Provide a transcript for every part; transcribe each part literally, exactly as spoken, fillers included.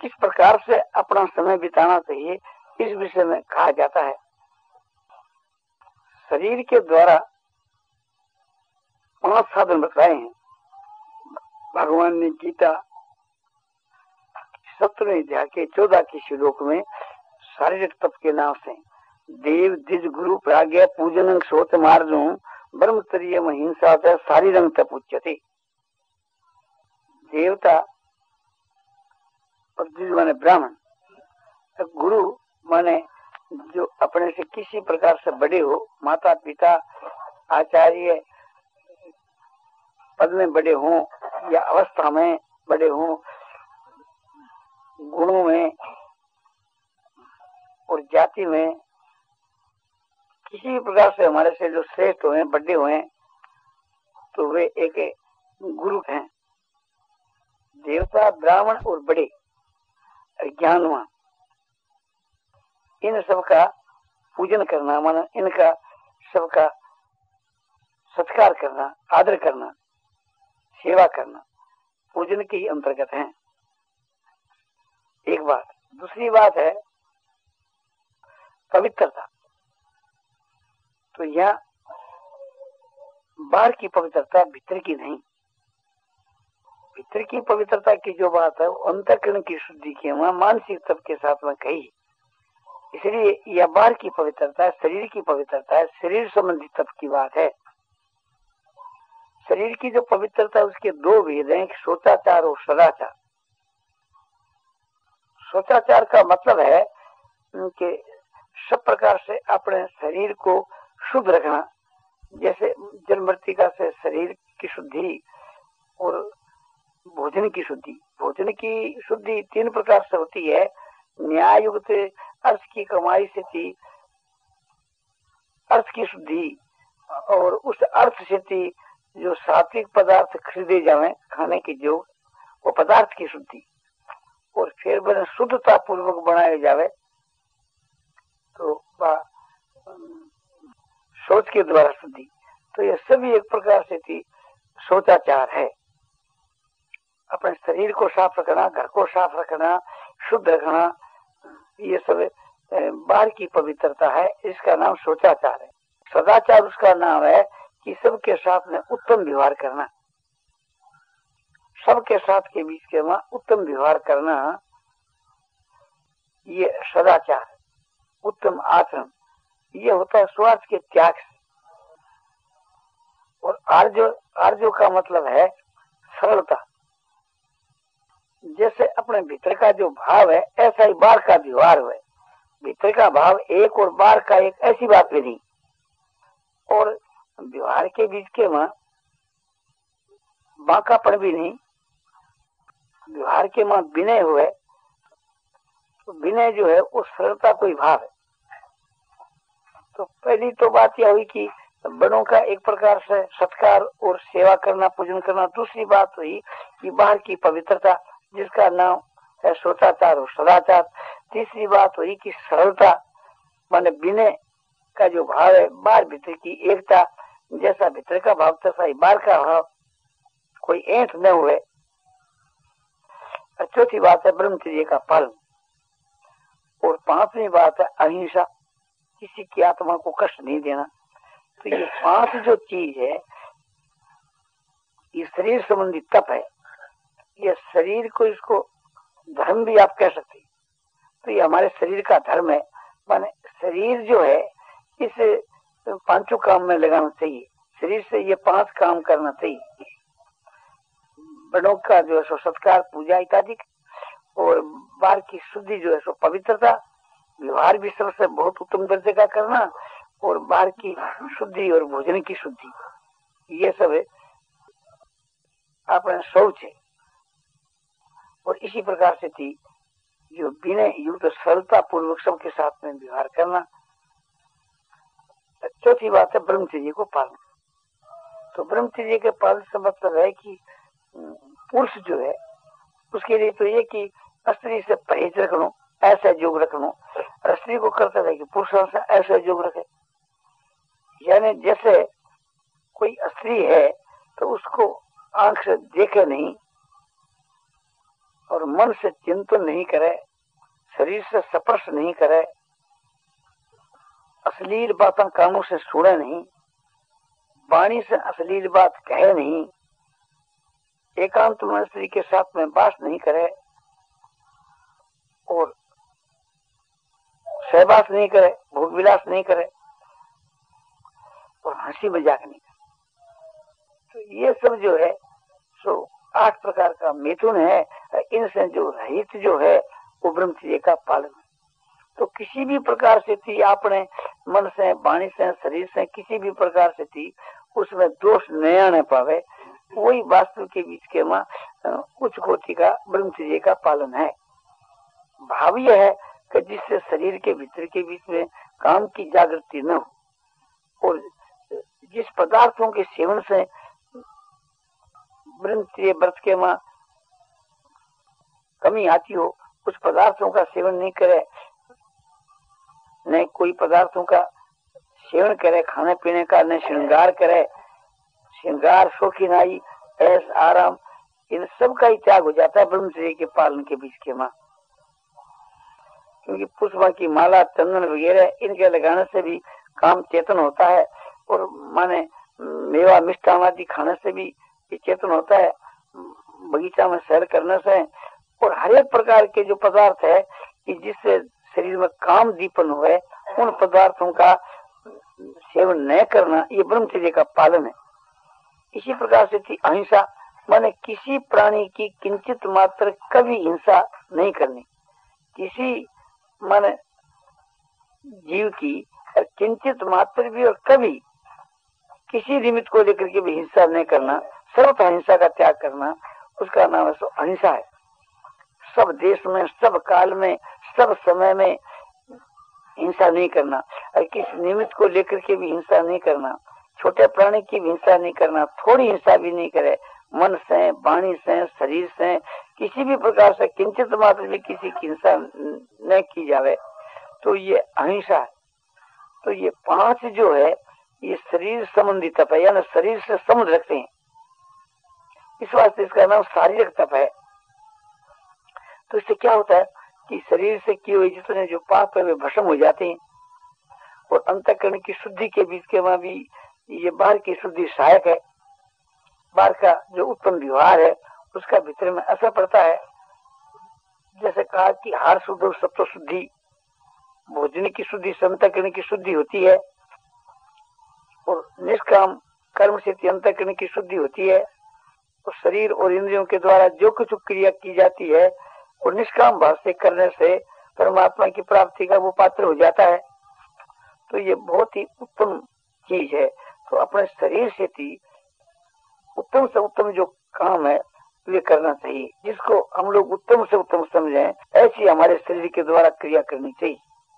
किस प्रकार से अपना समय बिताना चाहिए इस विषय में कहा जाता है। शरीर के द्वारा पांच साधन बताए हैं भगवान ने गीता सत्रहवें अध्याय के चौदह के श्लोक में। शारीरिक तप के नाम से देव द्विज गुरु प्राज्ञ पूजन शोत मार्जो ब्रह्मचर्य हिंसा से शारीरंग तप उच्यते। देवता और द्विज माने ब्राह्मण, गुरु माने जो अपने से किसी प्रकार से बड़े हो, माता पिता आचार्य पद में बड़े हों या अवस्था में बड़े हों, गुणों में और जाति में किसी भी प्रकार से हमारे से जो श्रेष्ठ हुए बड़े हुए तो वे एक गुरु हैं। देवता ब्राह्मण और बड़े ज्ञानवान, इन सबका पूजन करना माना इनका सबका सत्कार करना, आदर करना, सेवा करना पूजन के ही अंतर्गत है। एक बात। दूसरी बात है पवित्रता। तो यहाँ बाहर की पवित्रता, भीतर की नहीं। भीतर की पवित्रता की जो बात है वो अंतःकरण की शुद्धि की वहां मानसिक तप के साथ में कही। इसलिए यह बाहर की पवित्रता, शरीर की पवित्रता है, शरीर संबंधी तप की बात है। शरीर की जो पवित्रता है उसके दो भेद हैं, शोचाचार और सदाचार। शोचाचार का मतलब है कि सब प्रकार से अपने शरीर को शुद्ध रखना, जैसे जल मृतिका से शरीर की शुद्धि और भोजन की शुद्धि। भोजन की शुद्धि तीन प्रकार से होती है। न्याय युक्त अर्थ की कमाई से थी अर्थ की शुद्धि, और उस अर्थ से थी जो सात्विक पदार्थ खरीदे जावे खाने के जो वो पदार्थ की शुद्धि, और फिर बने शुद्धता पूर्वक बनाए जावे तो सोच के द्वारा शुद्धि। तो ये सभी एक प्रकार से थी शोचाचार है। अपने शरीर को साफ रखना, घर को साफ रखना, शुद्ध रखना, ये सब बाहर की पवित्रता है, इसका नाम शोचाचार है। सदाचार उसका नाम है कि सबके साथ में उत्तम व्यवहार करना, सबके साथ के बीच के वहां उत्तम व्यवहार करना, ये सदाचार, उत्तम आचरण, ये होता है स्वार्थ के त्याग से। और आर्जो आर्जो का मतलब है सरलता। जैसे अपने भीतर का जो भाव है ऐसा ही बाहर का व्यवहार है। भीतर का भाव एक और बाहर का एक, ऐसी बात भी नहीं। और व्यवहार के बीच के वहां बांकापन भी नहीं। व्यवहार के वहां विनय हुए तो विनय जो है वो सरलता कोई भाव है। तो पहली तो बात यह हुई कि बड़ों का एक प्रकार से सत्कार और सेवा करना, पूजन करना। दूसरी बात हुई कि बाहर की पवित्रता जिसका नाम है शोचाचार और सदाचार। तीसरी बात हुई कि सरलता माने विनय का जो भाव है, बाहर भीतर की एकता, जैसा भीतर का भाव तैसा ही बाहर का भाव, कोई ऐंठ न हुए। चौथी बात है ब्रह्मचर्य का पालन। और पांचवी बात है अहिंसा, किसी की आत्मा को कष्ट नहीं देना। तो ये पांच जो चीज है ये शरीर संबंधी तप है। ये शरीर को, इसको धर्म भी आप कह सकते हैं। तो ये हमारे शरीर का धर्म है। माने शरीर जो है इस पांचों काम में लगाना चाहिए। शरीर से ये पांच काम करना चाहिए। बड़ों का जो है सो सत्कार, पूजा इत्यादि, और बाहर की शुद्धि जो है सो पवित्रता, व्यवहार भी सबसे बहुत उत्तम दर्जे का करना, और बाहर की शुद्धि और भोजन की शुद्धि, ये सब है अपना शौच है। और इसी प्रकार से थी जो विनय युक्त सरलता पूर्वक सबके साथ में व्यवहार करना। चौथी बात है ब्रह्मचर्य को पालन। तो ब्रह्मचर्य के पालन से मतलब है कि पुरुष जो है उसके लिए तो ये कि स्त्री से परहेज रखना, ऐसा योग रखना। स्त्री को करता है कि पुरुषों से ऐसा योग रखे। यानी जैसे कोई स्त्री है तो उसको आंख से देखे नहीं, और मन से चिंतन नहीं करे, शरीर से स्पर्श नहीं करे, अश्लील बातें कानों से सुने नहीं, वाणी से अश्लील बात कहे नहीं, एकांत में स्त्री के साथ में वास नहीं करे और सहवास नहीं करे, भोग विलास नहीं करे और हंसी मजाक नहीं करे। तो ये सब जो है सो आठ प्रकार का मिथुन है। इनसे जो रहित जो है वो ब्रह्मचर्य का पालन है। तो किसी भी प्रकार से थी आपने मन से, वाणी से, शरीर से किसी भी प्रकार से थी उसमें दोष नहीं आने पावे, वही वास्तु के बीच के मां उच्च कोटि का ब्रह्मचर्य का पालन है। भाव यह है कि जिससे शरीर के भीतर के बीच में काम की जागृति न हो और जिस पदार्थों के सेवन से ब्रह्मचर्य व्रत के मां कमी आती हो, कुछ पदार्थों का सेवन नहीं करे, न कोई पदार्थों का सेवन करे खाने पीने का, न श्रृंगार करे, श्रृंगार शौकीनाई ऐस आराम इन सब का ही त्याग हो जाता है ब्रह्मचर्य के पालन के बीच के मां। क्योंकि पुष्पा की माला, चंदन वगैरह इनके लगाने से भी काम चेतन होता है और माने मेवा मिष्ठान आदि खाने से भी चेतन होता है, बगीचा में सैर करने से, और हर एक प्रकार के जो पदार्थ है कि जिससे शरीर में काम दीपन हुए उन पदार्थों का सेवन न करना ये ब्रह्मचर्य का पालन है। इसी प्रकार से थी अहिंसा, माने किसी प्राणी की किंचित मात्र कभी हिंसा नहीं करनी, किसी माने जीव की किंचित मात्र भी और कभी किसी निमित्त को लेकर के भी हिंसा नहीं करना, सर्वथा हिंसा का त्याग करना, उसका नाम है सो अहिंसा है। सब देश में, सब काल में, सब समय में हिंसा नहीं करना और किसी निमित्त को लेकर के भी हिंसा नहीं करना, छोटे प्राणी की भी हिंसा नहीं करना, थोड़ी हिंसा भी नहीं करे, मन से, वाणी से, शरीर से किसी भी प्रकार से किंचित मात्र भी किसी की हिंसा न की जावे, तो ये अहिंसा है। तो ये पांच जो है ये शरीर संबंधी तप है, यानी शरीर से संबंध रखते हैं, इस वास्ते इसका नाम शारीरिक तप है। तो इससे क्या होता है कि शरीर से किए हुए जितने जो पाप है वे भस्म हो जाते हैं और अंतःकरण की शुद्धि के बीच के वहां भी ये बाहर की शुद्धि सहायक है। बाहर का जो उत्तम व्यवहार है उसका भीतर में असर पड़ता है। जैसे कहा कि हार शुद्ध और सत्व शुद्धि, भोजन की शुद्धि, अंतःकरण की शुद्धि होती है और निष्काम कर्म से अंतःकरण की शुद्धि होती है और शरीर और इंद्रियों के द्वारा जो कुछ क्रिया की जाती है और निष्काम भाव से करने से परमात्मा की प्राप्ति का वो पात्र हो जाता है। तो ये बहुत ही उत्तम चीज है। तो अपने शरीर से थी उत्तम से उत्तम जो काम है वे करना चाहिए, जिसको हम लोग उत्तम से उत्तम समझें ऐसी हमारे शरीर के द्वारा क्रिया करनी चाहिए।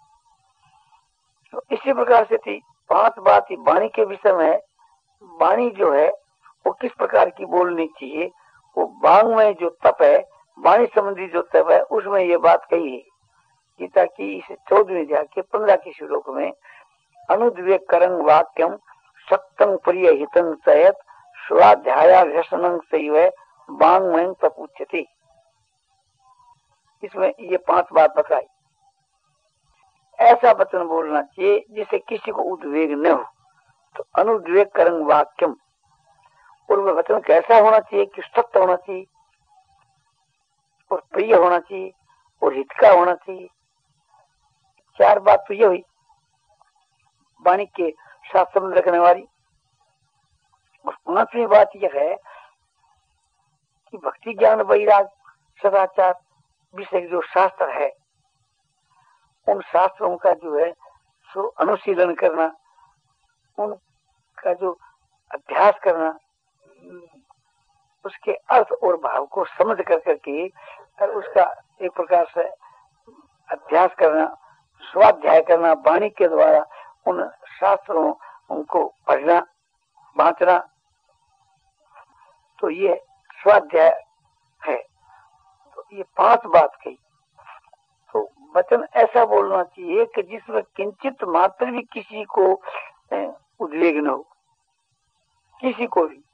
तो इसी प्रकार से थी पांच बात वाणी के विषय में। वाणी जो है वो किस प्रकार की बोलनी चाहिए, वो बांग में जो तप है, वाणी संबंधी जो तप है, उसमें ये बात कही है गीता की इस चौदहवीं अध्याय के पंद्रह के श्लोक में, अनुद्वेग करं वाक्यम सत्यं प्रिय हितं चयत स्वाध्याया व्यसनं सैव वांग्मयं तपुच्यते। इसमें ये पांच बात बताई। ऐसा वचन बोलना चाहिए जिससे किसी को उद्वेग न हो। तो अनुद्वेग करं वाक्यम, और वह वचन कैसा होना चाहिए कि सत्य होना चाहिए और प्रिय होना चाहिए और हित का होना चाहिए। चार बात तो ये हुई वाणी के साथ संबंध रखने वाली। और पांचवी बात यह है कि भक्ति ज्ञान वैराग सदाचार विषय जो शास्त्र है उन शास्त्रों का जो है सो अनुशीलन करना, उनका जो अभ्यास करना, उसके अर्थ और भाव को समझ कर करके और उसका एक प्रकार से अभ्यास करना, स्वाध्याय करना, वाणी के द्वारा उन शास्त्रों उनको पढ़ना, बांटना, तो ये स्वाध्याय है। तो ये पांच बात कही। तो वचन ऐसा बोलना चाहिए कि जिसमें किंचित मात्र भी किसी को उद्वेग न हो, किसी को भी।